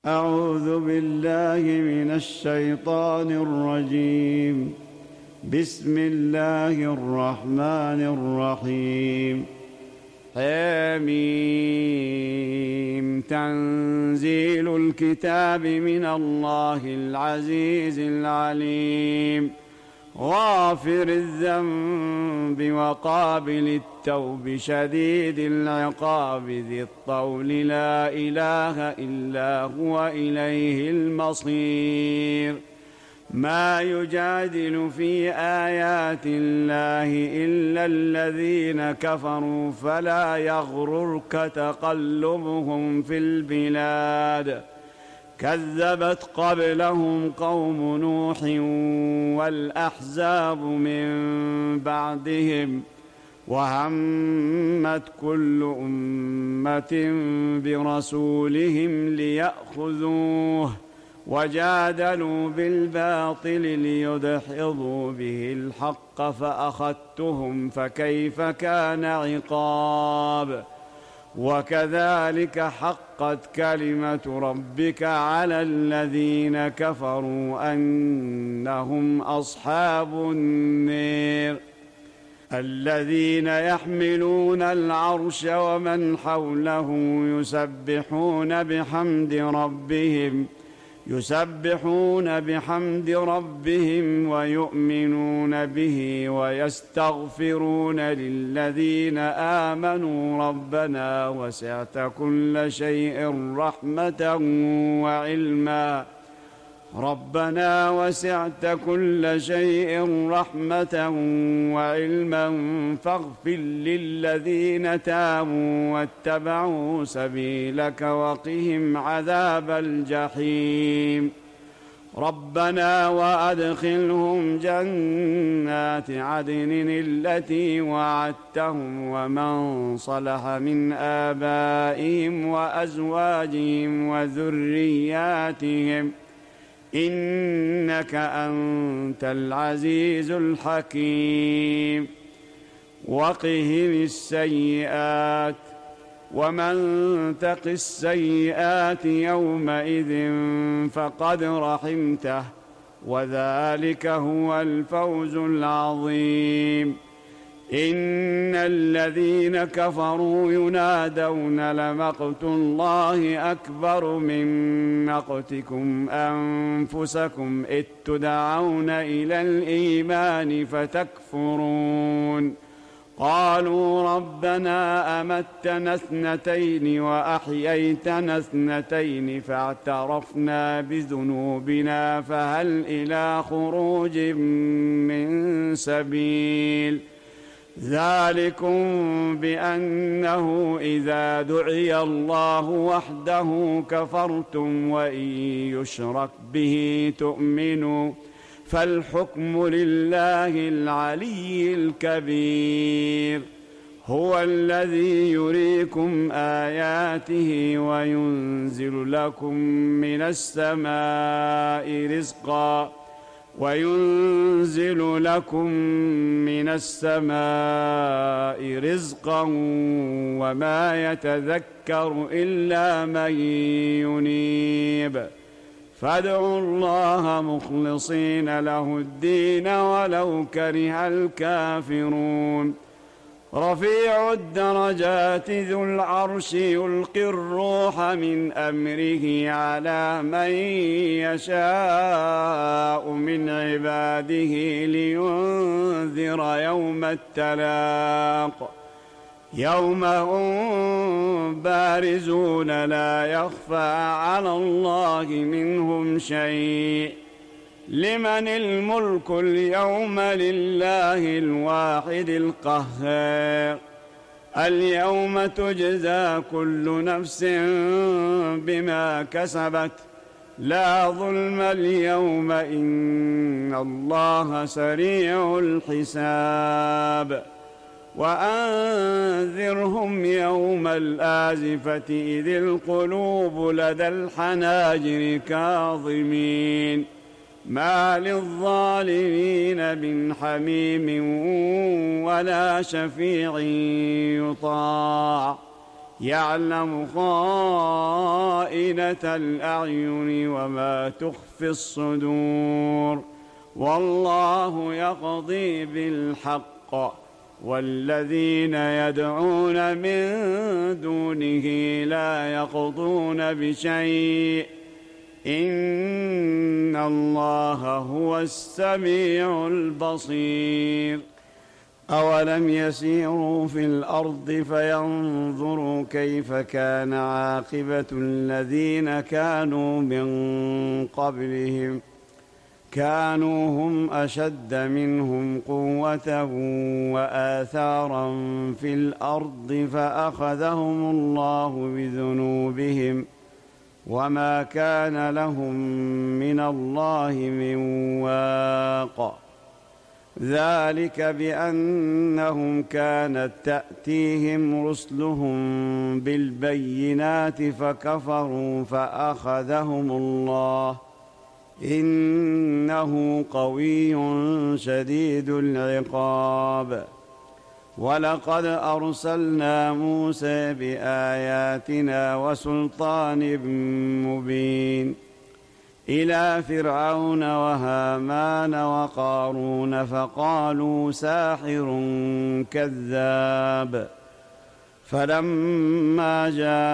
أعوذ بالله من الشيطان الرجيم. بسم الله الرحمن الرحيم. حميم. تنزيل الكتاب من الله العزيز العليم، غافر الذنب وقابل التوب شديد العقاب ذي الطول لا إله إلا هو إليه المصير. ما يجادل في آيات الله إلا الذين كفروا فلا يغررك تقلبهم في البلاد. كذبت قبلهم قوم نوح والأحزاب من بعدهم، وهمت كل أمة برسولهم ليأخذوه، وجادلوا بالباطل ليدحضوا به الحق فأخذتهم فكيف كان عقاب. وكذلك حقت كلمة ربك على الذين كفروا أنهم أصحاب النار. الذين يحملون العرش ومن حوله يسبحون بحمد ربهم ويؤمنون به ويستغفرون للذين آمنوا ربنا وسعت كل شيء رحمة وعلما فاغفر للذين تابوا واتبعوا سبيلك وقهم عذاب الجحيم. ربنا وأدخلهم جنات عدن التي وعدتهم ومن صلح من آبائهم وأزواجهم وذرياتهم إنك أنت العزيز الحكيم. وقهم السيئات، ومن تق السيئات يومئذ فقد رحمته، وذلك هو الفوز العظيم. إن الذين كفروا ينادون لمقت الله أكبر من مقتكم أنفسكم إذ تدعون إلى الإيمان فتكفرون. قالوا ربنا أمتنا اثنتين وأحييتنا اثنتين فاعترفنا بذنوبنا فهل إلى خروج من سبيل. ذلكم بأنه إذا دعي الله وحده كفرتم وإن يشرك به تؤمنوا، فالحكم لله العلي الكبير. هو الذي يريكم آياته وينزل لكم من السماء رزقا وما يتذكر إلا من ينيب. فادعوا الله مخلصين له الدين ولو كره الكافرون. رفيع الدرجات ذو العرش يلقي الروح من أمره على من يشاء من عباده لينذر يوم التلاق. يوم هم بارزون لا يخفى على الله منهم شيء. لمن الملك اليوم؟ لله الواحد القهار. اليوم تجزى كل نفس بما كسبت، لا ظلم اليوم إن الله سريع الحساب. وأنذرهم يوم الآزفة إذ القلوب لدى الحناجر كاظمين، ما للظالمين من حميم ولا شفيع يطاع. يعلم خائنة الأعين وما تخفي الصدور، والله يقضي بالحق، والذين يدعون من دونه لا يقضون بشيء، إن الله هو السميع البصير. أولم يسيروا في الأرض فينظروا كيف كان عاقبة الذين كانوا من قبلهم، كانوا هم أشد منهم قوة وآثارا في الأرض فأخذهم الله بذنوبهم وما كان لهم من الله من واق، ذلك بأنهم كانت تأتيهم رسلهم بالبينات فكفروا فأخذهم الله، إنه قوي شديد العقاب. ولقد أرسلنا موسى بآياتنا وسلطان مبين إلى فرعون وهامان وقارون فقالوا ساحر كذاب، فلما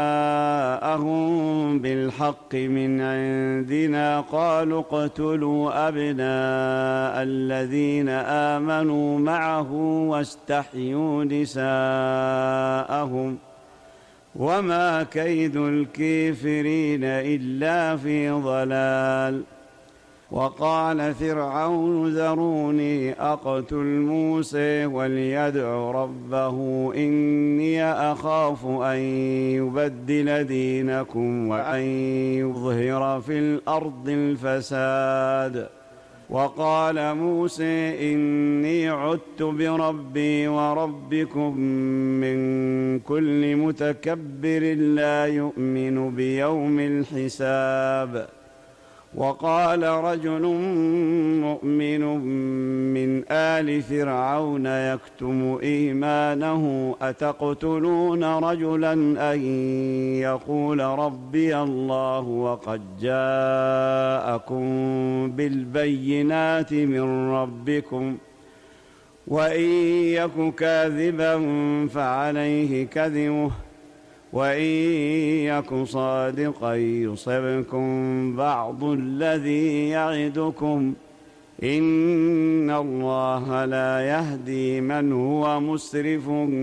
جاءهم بالحق من عندنا قالوا اقتلوا أبناء الذين آمنوا معه واستحيوا نساءهم، وما كيد الكافرين إلا في ضلال. وقال فرعون ذروني أقتل موسى وليدع ربه إني أخاف أن يبدل دينكم وأن يظهر في الأرض الفساد. وقال موسى إني عدت بربي وربكم من كل متكبر لا يؤمن بيوم الحساب. وقال رجل مؤمن من آل فرعون يكتم إيمانه أتقتلون رجلا أن يقول ربي الله وقد جاءكم بالبينات من ربكم وإن يك كاذبا فعليه كذبه وإن يك صادقا يصبكم بعض الذي يعدكم إن الله لا يهدي من هو مسرف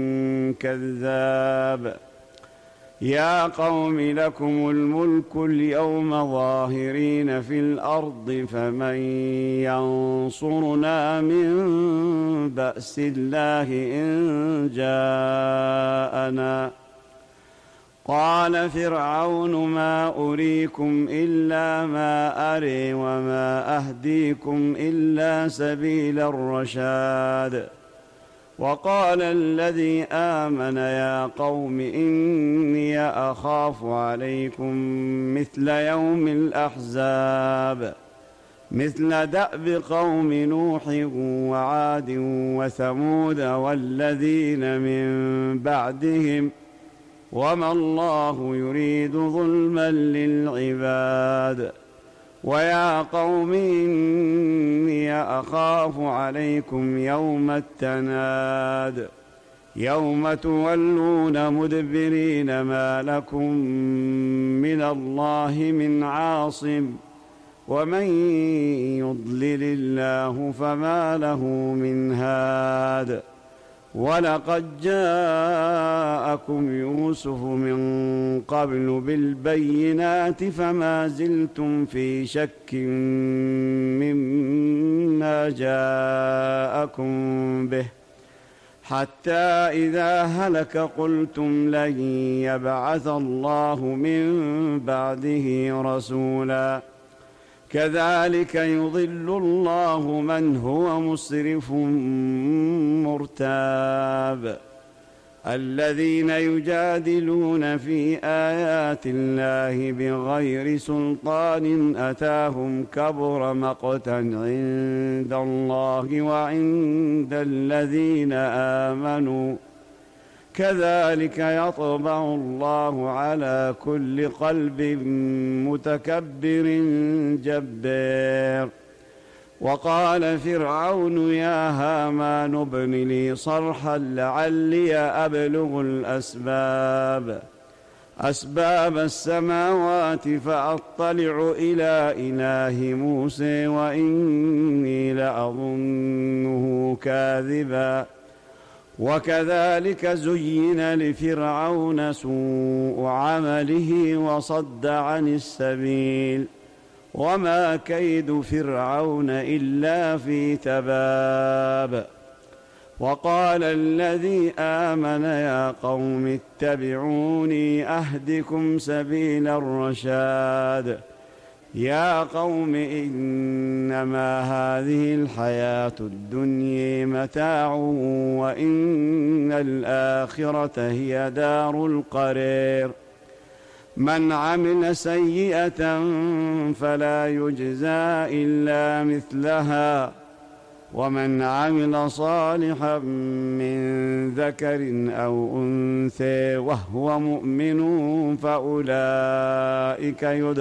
كذاب. يا قوم لكم الملك اليوم ظاهرين في الأرض فمن ينصرنا من بأس الله إن جاءنا. قال فرعون ما أريكم إلا ما أري وما أهديكم إلا سبيل الرشاد. وقال الذي آمن يا قوم إني أخاف عليكم مثل يوم الأحزاب مثل دأب قوم نوح وعاد وثمود والذين من بعدهم وما الله يريد ظلما للعباد. ويا قوم إني أخاف عليكم يوم التناد يوم تولون مدبرين ما لكم من الله من عاصم ومن يضلل الله فما له من هاد. ولقد جاءكم يوسف من قبل بالبينات فما زلتم في شك مما جاءكم به حتى إذا هلك قلتم لن يبعث الله من بعده رسولا كذلك يضل الله من هو مسرف مرتاب. الذين يجادلون في آيات الله بغير سلطان أتاهم كبر مقتا عند الله وعند الذين آمنوا كذلك يطبع الله على كل قلب متكبر جبار. وقال فرعون يا هامان ابن لي صرحا لعلي أبلغ أسباب السماوات فأطلع إلى إله موسى وإني لأظنه كاذبا. وكذلك زين لفرعون سوء عمله وصد عن السبيل وما كيد فرعون إلا في تباب. وقال الذي آمن يا قوم اتبعوني أهدكم سبيل الرشاد. يا قوم إنما هذه الحياة الدنيا متاع وإن الآخرة هي دار القرار. من عمل سيئة فلا يجزى إلا مثلها ومن عمل صالحا من ذكر أو أنثى وهو مؤمن فأولئك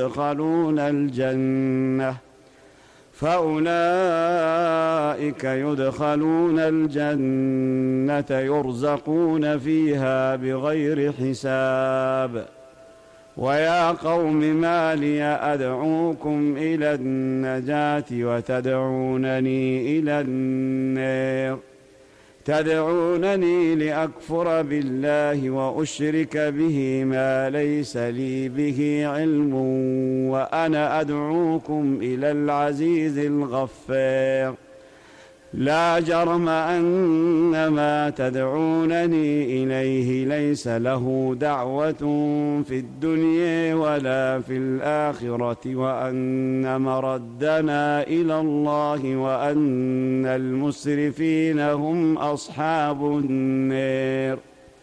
يدخلون الجنة يرزقون فيها بغير حساب. ويا قوم ما لي أدعوكم إلى النجاة وتدعونني إلى النار. تدعونني لأكفر بالله وأشرك به ما ليس لي به علم وأنا أدعوكم إلى العزيز الغفار. لا جرم أن ما تدعونني إليه ليس له دعوة في الدنيا ولا في الآخرة وأن مردنا إلى الله وأن المسرفين هم أصحاب النار.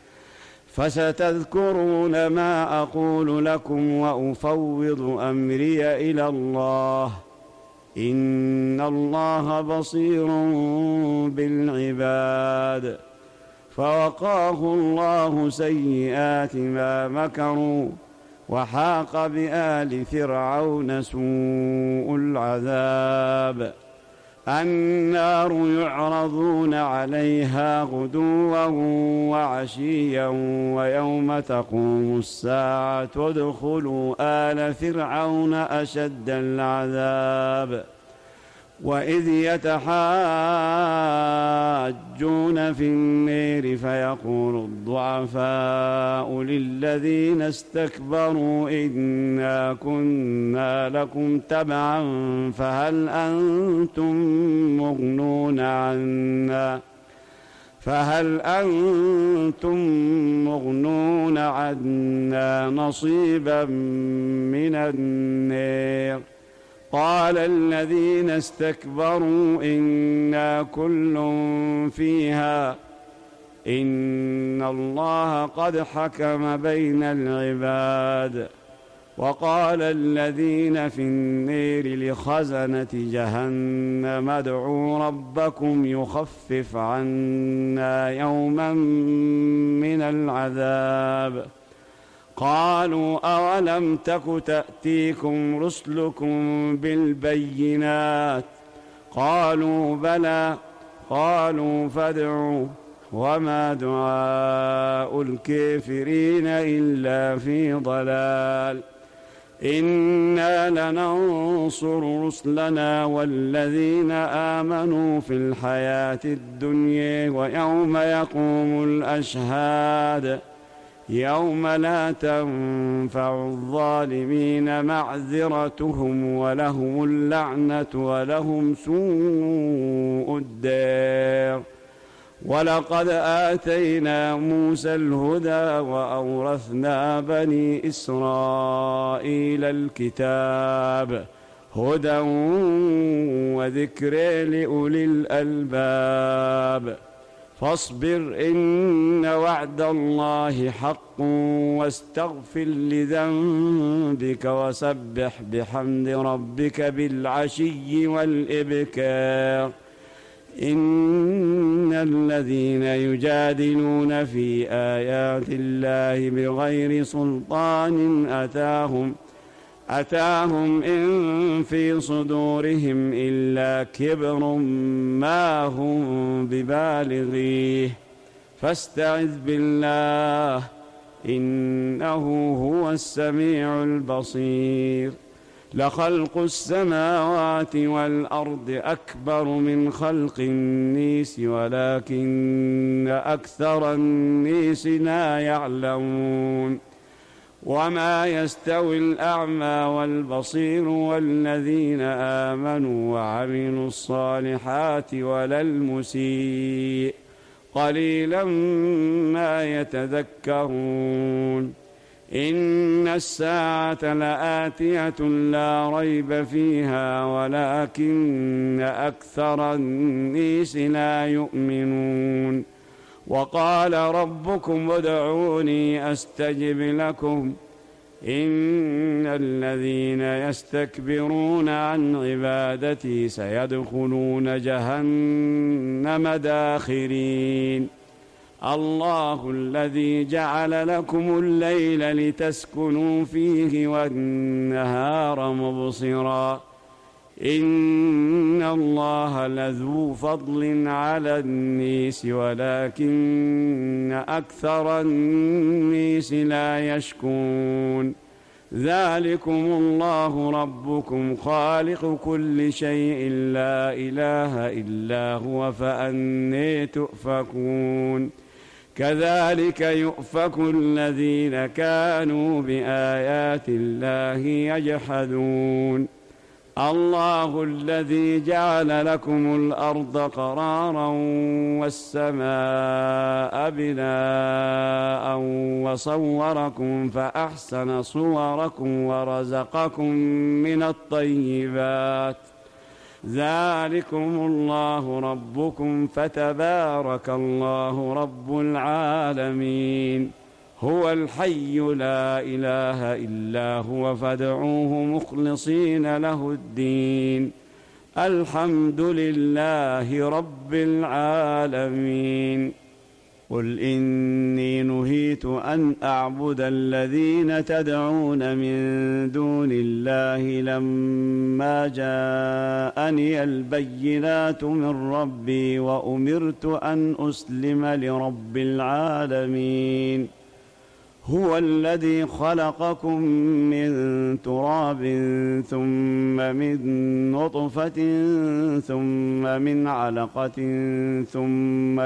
فستذكرون ما أقول لكم وأفوض أمري إلى الله إن الله بصير بالعباد. فوقاه الله سيئات ما مكروا وحاق بآل فرعون سوء العذاب. النار يعرضون عليها غدوا وعشيا ويوم تقوم الساعة ادخلوا آل فرعون أشد العذاب. وإذ يتحاجون في النار فيقول الضعفاء للذين استكبروا إنا كنا لكم تبعا فهل أنتم مغنون عنا نصيبا من النار. قال الذين استكبروا إنا كل فيها إن الله قد حكم بين العباد. وقال الذين في النار لخزنة جهنم ادعوا ربكم يخفف عنا يوما من العذاب. قالوا أولم تك تأتيكم رسلكم بالبينات قالوا بلى قالوا فادعوا وما دعاء الكافرين إلا في ضلال. إنا لننصر رسلنا والذين آمنوا في الحياة الدنيا ويوم يقوم الأشهاد يوم لا تنفع الظالمين معذرتهم ولهم اللعنة ولهم سوء الدار. ولقد آتينا موسى الهدى وأورثنا بني إسرائيل الكتاب هدى وذكر لأولي الألباب. فاصبر إن وعد الله حق واستغفر لذنبك وسبح بحمد ربك بالعشي والإبكار إن الذين يجادلون في آيات الله بغير سلطان أتاهم إن في صدورهم إلا كبر ما هم ببالغيه فاستعذ بالله إنه هو السميع البصير. لخلق السماوات والأرض أكبر من خلق الناس ولكن أكثر الناس لا يعلمون. وما يستوي الأعمى والبصير والذين آمنوا وعملوا الصالحات ولا المسيء قليلا ما يتذكرون. إن الساعة لآتية لا ريب فيها ولكن أكثر الناس لا يؤمنون. وقال ربكم ادعوني أستجب لكم إن الذين يستكبرون عن عبادتي سيدخلون جهنم داخرين. الله الذي جعل لكم الليل لتسكنوا فيه والنهار مبصرا إن الله لذو فضل على الناس ولكن أكثر الناس لا يشكرون. ذلكم الله ربكم خالق كل شيء لا إله إلا هو فأني تؤفكون. كذلك يؤفك الذين كانوا بآيات الله يجحدون. الله الذي جعل لكم الأرض قرارا والسماء بناء وصوركم فأحسن صوركم ورزقكم من الطيبات ذلكم الله ربكم فتبارك الله رب العالمين. هو الحي لا إله إلا هو فادعوه مخلصين له الدين الحمد لله رب العالمين. قل إني نهيت أن أعبد الذين تدعون من دون الله لما جاءني البينات من ربي وأمرت أن أسلم لرب العالمين. هو الذي خلقكم من تراب ثم من نطفة ثم من علقة ثم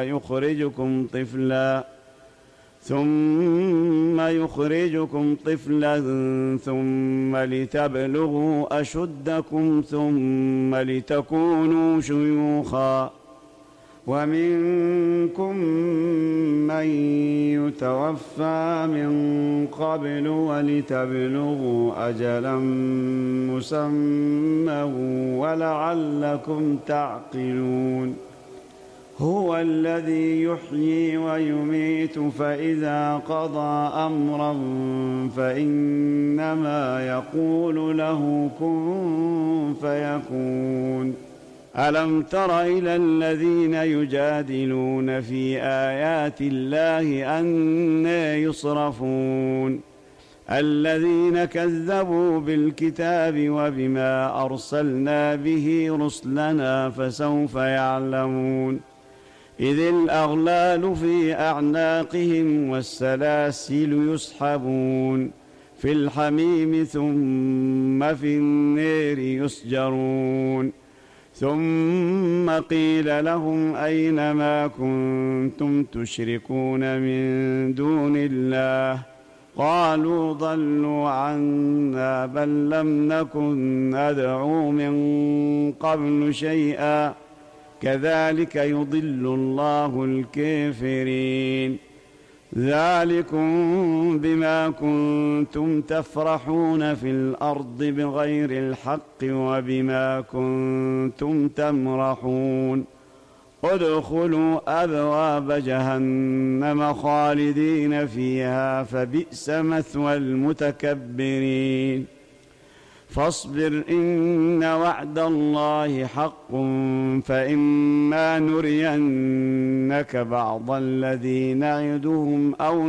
يخرجكم طفلا ثم لتبلغوا أشدكم ثم لتكونوا شيوخا ومنكم من يتوفى من قبل ولتبلغوا أجلا مسمى ولعلكم تعقلون. هو الذي يحيي ويميت فإذا قضى أمرا فإنما يقول له كن فيكون. ألم تر إلى الذين يجادلون في آيات الله أنى يصرفون الذين كذبوا بالكتاب وبما أرسلنا به رسلنا فسوف يعلمون. إذ الأغلال في أعناقهم والسلاسل يسحبون في الحميم ثم في النار يسجرون. ثم قيل لهم أين ما كنتم تشركون من دون الله قالوا ضلوا عنا بل لم نكن ندعو من قبل شيئا كذلك يضل الله الكافرين. ذلكم بما كنتم تفرحون في الأرض بغير الحق وبما كنتم تمرحون. ادخلوا أبواب جهنم خالدين فيها فبئس مثوى المتكبرين. فاصبر إن وعد الله حق فإما نرينك بعض الذي نعدهم أو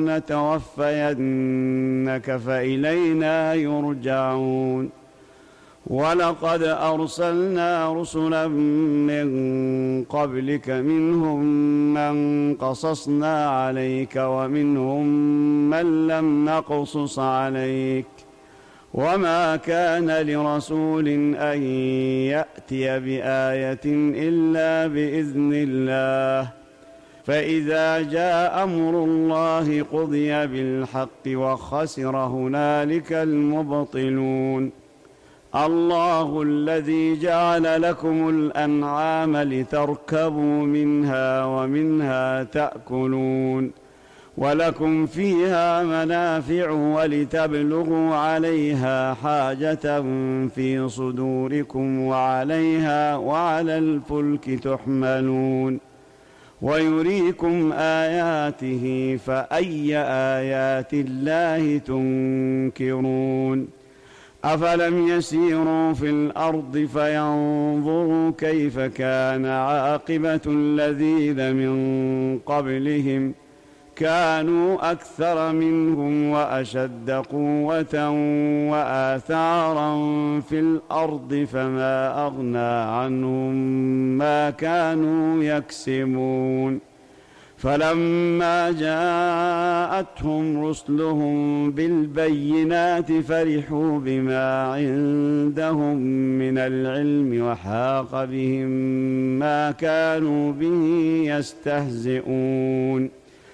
نتوفينك فإلينا يرجعون ولقد أرسلنا رسلا من قبلك منهم من قصصنا عليك ومنهم من لم نقصص عليك وما كان لرسول أن يأتي بآية إلا بإذن الله فإذا جاء أمر الله قضي بالحق وخسر هنالك المبطلون الله الذي جعل لكم الأنعام لتركبوا منها ومنها تأكلون ولكم فيها منافع ولتبلغوا عليها حاجة في صدوركم وعليها وعلى الفلك تحملون ويريكم آياته فأي آيات الله تنكرون أفلم يسيروا في الأرض فينظروا كيف كان عاقبة الذين من قبلهم كانوا أكثر منهم وأشد قوة وآثارا في الأرض فما أغنى عنهم ما كانوا يكسبون فلما جاءتهم رسلهم بالبينات فرحوا بما عندهم من العلم وحاق بهم ما كانوا به يستهزئون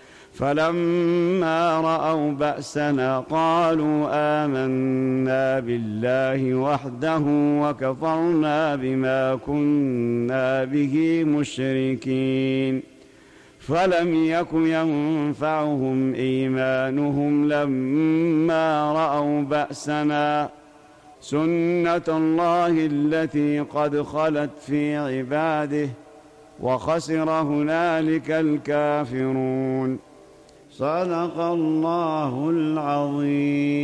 فلما رأوا بأسنا قالوا آمنا بالله وحده وكفرنا بما كنا به مشركين فلم يك ينفعهم إيمانهم لما رأوا بأسنا سنة الله التي قد خلت في عباده وخسر هنالك الكافرون صدق الله العظيم.